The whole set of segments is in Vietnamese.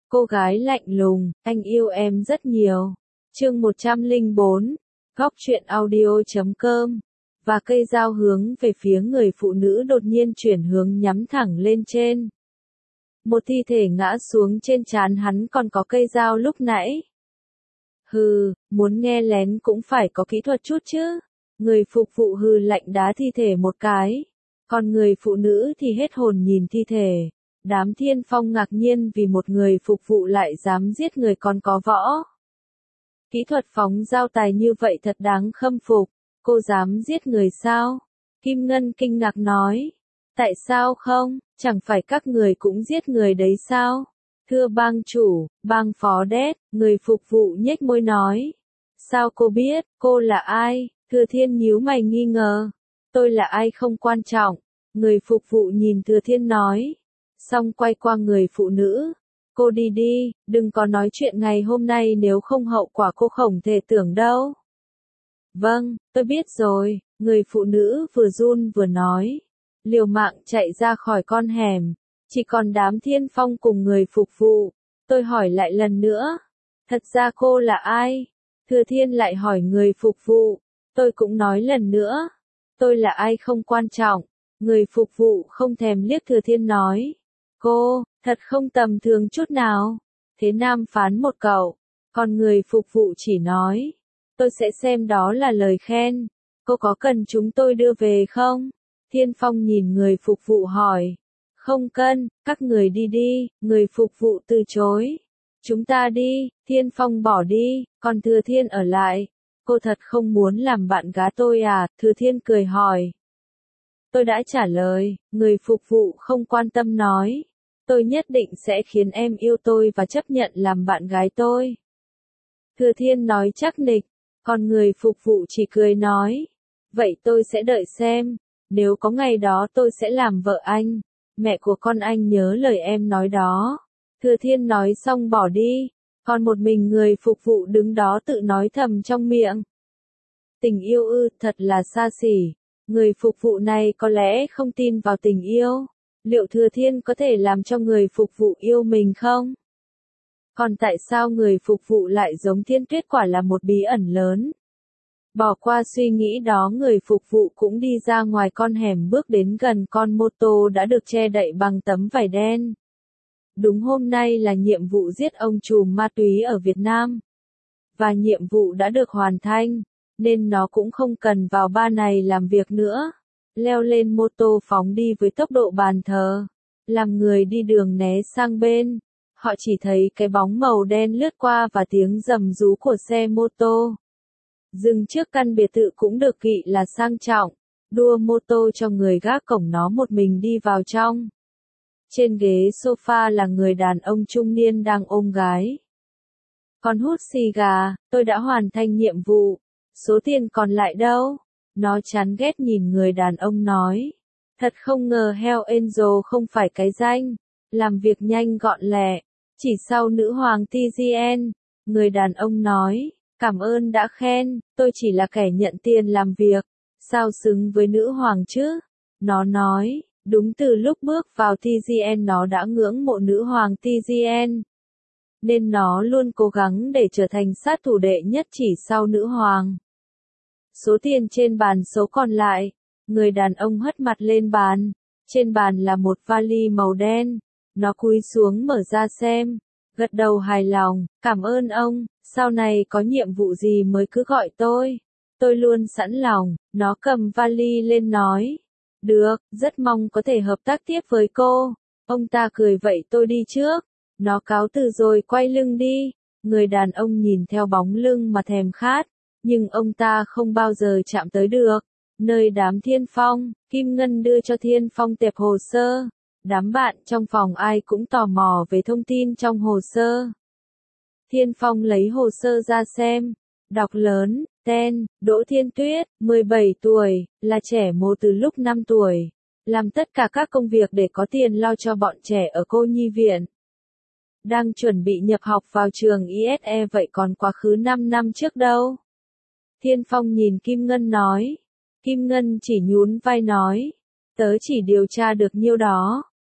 Cô gái lạnh lùng, anh yêu em rất nhiều. Chương 104, Góc truyện audio.com. Và cây dao hướng về phía người phụ nữ đột nhiên chuyển hướng nhắm thẳng lên trên. Một thi thể ngã xuống trên trán hắn, còn có cây dao lúc nãy. Hừ, muốn nghe lén cũng phải có kỹ thuật chút chứ. Người phục vụ hừ lạnh đá thi thể một cái. Còn người phụ nữ thì hết hồn nhìn thi thể. Đám Thiên Phong ngạc nhiên vì một người phục vụ lại dám giết người còn có võ. Kỹ thuật phóng dao tài như vậy thật đáng khâm phục. Cô dám giết người sao? Kim Ngân kinh ngạc nói. Tại sao không? Chẳng phải các người cũng giết người đấy sao? Thưa bang chủ, bang phó đét, người phục vụ nhếch môi nói. Sao cô biết, cô là ai? Thừa Thiên nhíu mày nghi ngờ. Tôi là ai không quan trọng. Người phục vụ nhìn Thừa Thiên nói. Xong quay qua người phụ nữ. Cô đi đi, đừng có nói chuyện ngày hôm nay, nếu không hậu quả cô không thể tưởng đâu. Vâng, tôi biết rồi, người phụ nữ vừa run vừa nói. Liều mạng chạy ra khỏi con hẻm. Chỉ còn đám Thiên Phong cùng người phục vụ. Tôi hỏi lại lần nữa. Thật ra cô là ai? Thừa Thiên lại hỏi người phục vụ. Tôi cũng nói lần nữa. Tôi là ai không quan trọng. Người phục vụ không thèm liếc Thừa Thiên nói. Cô, thật không tầm thường chút nào. Thế Nam phán một cậu. Còn người phục vụ chỉ nói. Tôi sẽ xem đó là lời khen. Cô có cần chúng tôi đưa về không? Thiên Phong nhìn người phục vụ hỏi. Không cần, các người đi đi, người phục vụ từ chối. Chúng ta đi, Thiên Phong bỏ đi, còn Thừa Thiên ở lại. Cô thật không muốn làm bạn gái tôi à? Thừa Thiên cười hỏi. Tôi đã trả lời, người phục vụ không quan tâm nói. Tôi nhất định sẽ khiến em yêu tôi và chấp nhận làm bạn gái tôi. Thừa Thiên nói chắc nịch, còn người phục vụ chỉ cười nói. Vậy tôi sẽ đợi xem, nếu có ngày đó tôi sẽ làm vợ anh. Mẹ của con anh nhớ lời em nói đó. Thừa Thiên nói xong bỏ đi, còn một mình người phục vụ đứng đó tự nói thầm trong miệng. Tình yêu ư, thật là xa xỉ. Người phục vụ này có lẽ không tin vào tình yêu. Liệu Thừa Thiên có thể làm cho người phục vụ yêu mình không? Còn tại sao người phục vụ lại giống Thiên Tuyết, quả là một bí ẩn lớn. Bỏ qua suy nghĩ đó, người phục vụ cũng đi ra ngoài con hẻm, bước đến gần con mô tô đã được che đậy bằng tấm vải đen. Đúng, hôm nay là nhiệm vụ giết ông trùm ma túy ở Việt Nam. Và nhiệm vụ đã được hoàn thành, nên nó cũng không cần vào ba này làm việc nữa. Leo lên mô tô phóng đi với tốc độ bàn thờ. Làm người đi đường né sang bên. Họ chỉ thấy cái bóng màu đen lướt qua và tiếng rầm rú của xe mô tô. Dừng trước căn biệt thự cũng được kỵ là sang trọng. Đua mô tô cho người gác cổng, nó một mình đi vào trong. Trên ghế sofa là người đàn ông trung niên đang ôm gái. Còn hút xì gà. Tôi đã hoàn thành nhiệm vụ. Số tiền còn lại đâu? Nó chán ghét nhìn người đàn ông nói. Thật không ngờ Hell Angel không phải cái danh. Làm việc nhanh gọn lẹ. Chỉ sau nữ hoàng TGN. Người đàn ông nói. Cảm ơn đã khen, tôi chỉ là kẻ nhận tiền làm việc. Sao xứng với nữ hoàng chứ? Nó nói. Đúng, từ lúc bước vào TGN nó đã ngưỡng mộ nữ hoàng TGN. Nên nó luôn cố gắng để trở thành sát thủ đệ nhất chỉ sau nữ hoàng. Số tiền trên bàn số còn lại. Người đàn ông hất mặt lên bàn. Trên bàn là một vali màu đen. Nó cúi xuống mở ra xem. Gật đầu hài lòng. Cảm ơn ông. Sau này có nhiệm vụ gì mới cứ gọi tôi. Tôi luôn sẵn lòng. Nó cầm vali lên nói. Được, rất mong có thể hợp tác tiếp với cô. Ông ta cười, vậy tôi đi trước. Nó cáo từ rồi quay lưng đi. Người đàn ông nhìn theo bóng lưng mà thèm khát. Nhưng ông ta không bao giờ chạm tới được. Nơi đám Thiên Phong, Kim Ngân đưa cho Thiên Phong tệp hồ sơ. Đám bạn trong phòng ai cũng tò mò về thông tin trong hồ sơ. Thiên Phong lấy hồ sơ ra xem. Đọc lớn, tên, Đỗ Thiên Tuyết, 17 tuổi, là trẻ mồ từ lúc 5 tuổi. Làm tất cả các công việc để có tiền lo cho bọn trẻ ở cô nhi viện. Đang chuẩn bị nhập học vào trường ISE, vậy còn quá khứ 5 năm trước đâu? Thiên Phong nhìn Kim Ngân nói. Kim Ngân chỉ nhún vai nói. Tớ chỉ điều tra được nhiêu đó.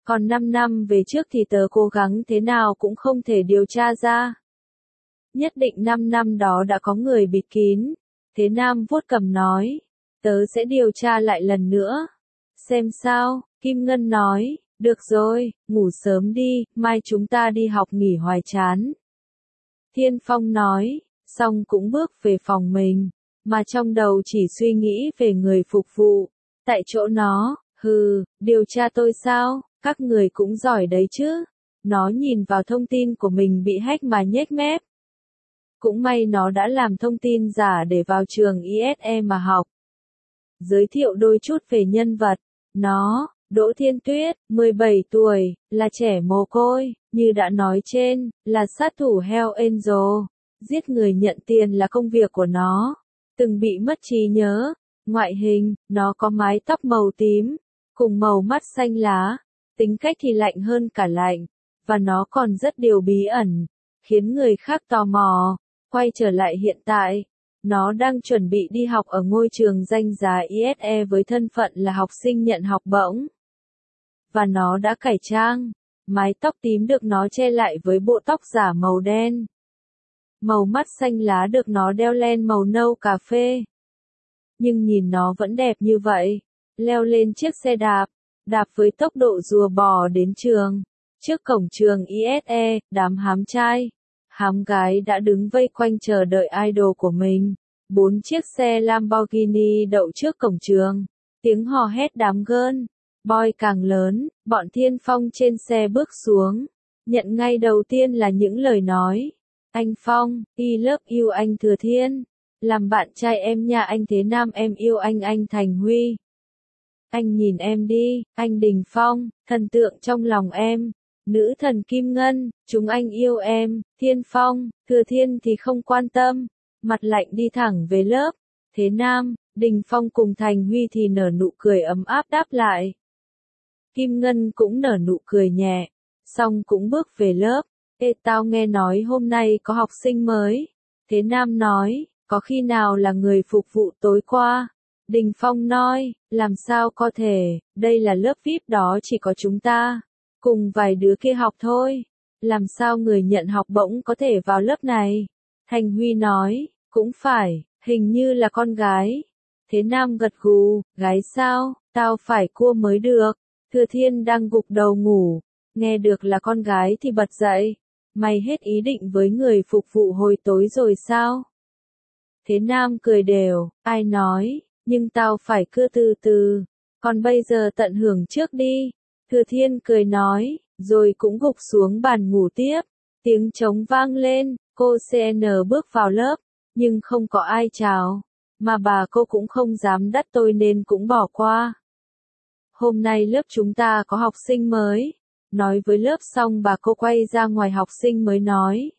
Còn 5 năm về trước thì tớ cố gắng thế nào cũng không thể điều tra ra. Nhất định 5 năm đó đã có người bịt kín. Thế Nam vuốt cằm nói, tớ sẽ điều tra lại lần nữa. Xem sao, Kim Ngân nói, được rồi, ngủ sớm đi, mai chúng ta đi học nghỉ hoài chán. Thiên Phong nói, xong cũng bước về phòng mình, mà trong đầu chỉ suy nghĩ về người phục vụ. Tại chỗ nó, điều tra tôi sao, các người cũng giỏi đấy chứ. Nó nhìn vào thông tin của mình bị hack mà nhếch mép. Cũng may nó đã làm thông tin giả để vào trường ISE mà học. Giới thiệu đôi chút về nhân vật. Nó, Đỗ Thiên Tuyết, 17 tuổi, là trẻ mồ côi, như đã nói trên, là sát thủ Hell Angel. Giết người nhận tiền là công việc của nó. Từng bị mất trí nhớ. Ngoại hình, nó có mái tóc màu tím, cùng màu mắt xanh lá. Tính cách thì lạnh hơn cả lạnh. Và nó còn rất điều bí ẩn, khiến người khác tò mò. Quay trở lại hiện tại, nó đang chuẩn bị đi học ở ngôi trường danh giá ISE với thân phận là học sinh nhận học bổng. Và nó đã cải trang, mái tóc tím được nó che lại với bộ tóc giả màu đen. Màu mắt xanh lá được nó đeo len màu nâu cà phê. Nhưng nhìn nó vẫn đẹp như vậy, leo lên chiếc xe đạp, đạp với tốc độ rùa bò đến trường. Trước cổng trường ISE, đám hám trai, hám gái đã đứng vây quanh chờ đợi idol của mình. 4 chiếc xe Lamborghini đậu trước cổng trường. Tiếng hò hét đám girl, boy càng lớn, bọn Thiên Phong trên xe bước xuống. Nhận ngay đầu tiên là những lời nói. Anh Phong, I love you anh Thừa Thiên. Làm bạn trai em nha anh Thế Nam em yêu anh Thành Huy. Anh nhìn em đi, anh Đình Phong, thần tượng trong lòng em. Nữ thần Kim Ngân, chúng anh yêu em. Thiên Phong, Thừa Thiên thì không quan tâm. Mặt lạnh đi thẳng về lớp. Thế Nam, Đình Phong cùng Thành Huy thì nở nụ cười ấm áp đáp lại. Kim Ngân cũng nở nụ cười nhẹ. Xong cũng bước về lớp. Ê tao nghe nói hôm nay có học sinh mới. Thế Nam nói, có khi nào là người phục vụ tối qua? Đình Phong nói, làm sao có thể, đây là lớp VIP đó chỉ có chúng ta. Cùng vài đứa kia học thôi. Làm sao người nhận học bổng có thể vào lớp này? Thành Huy nói, cũng phải, hình như là con gái. Thế Nam gật gù, gái sao, tao phải cua mới được. Thừa Thiên đang gục đầu ngủ, nghe được là con gái thì bật dậy. Mày hết ý định với người phục vụ hồi tối rồi sao? Thế Nam cười đều, ai nói, nhưng tao phải cưa từ từ. Còn bây giờ tận hưởng trước đi. Thừa Thiên cười nói, rồi cũng gục xuống bàn ngủ tiếp. Tiếng trống vang lên, cô CN bước vào lớp, nhưng không có ai chào. Mà bà cô cũng không dám đắt tôi nên cũng bỏ qua. Hôm nay lớp chúng ta có học sinh mới. Nói với lớp xong bà cô quay ra ngoài học sinh mới nói.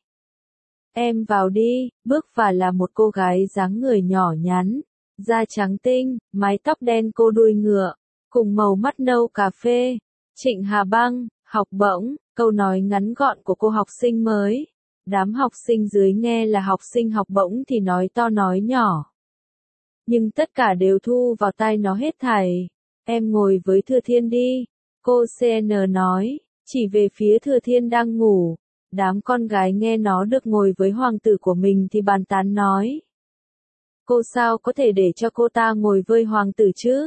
Em vào đi, bước vào là một cô gái dáng người nhỏ nhắn, da trắng tinh, mái tóc đen cô đuôi ngựa, cùng màu mắt nâu cà phê. Trịnh Hà Băng, học bổng, câu nói ngắn gọn của cô học sinh mới. Đám học sinh dưới nghe là học sinh học bổng thì nói to nói nhỏ. Nhưng tất cả đều thu vào tai nó hết thảy. Em ngồi với Thừa Thiên đi. Cô CN nói, chỉ về phía Thừa Thiên đang ngủ. Đám con gái nghe nó được ngồi với hoàng tử của mình thì bàn tán nói. Cô sao có thể để cho cô ta ngồi với hoàng tử chứ?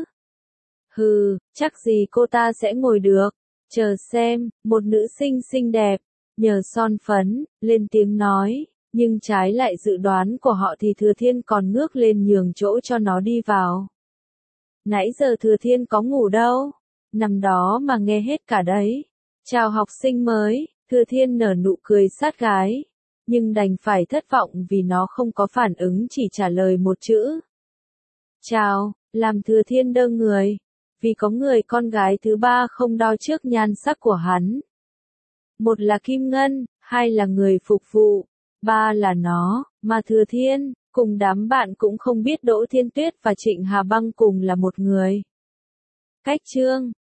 Chắc gì cô ta sẽ ngồi được. Chờ xem, một nữ sinh xinh đẹp, nhờ son phấn, lên tiếng nói. Nhưng trái lại dự đoán của họ thì Thừa Thiên còn ngước lên nhường chỗ cho nó đi vào. Nãy giờ Thừa Thiên có ngủ đâu. Nằm đó mà nghe hết cả đấy. Chào học sinh mới, Thừa Thiên nở nụ cười sát gái. Nhưng đành phải thất vọng vì nó không có phản ứng chỉ trả lời một chữ. Chào, làm Thừa Thiên đơ người. Vì có người con gái thứ ba không đo trước nhan sắc của hắn. Một là Kim Ngân, hai là người phục vụ, ba là nó, mà Thừa Thiên, cùng đám bạn cũng không biết Đỗ Thiên Tuyết và Trịnh Hà Băng cùng là một người. Cách chương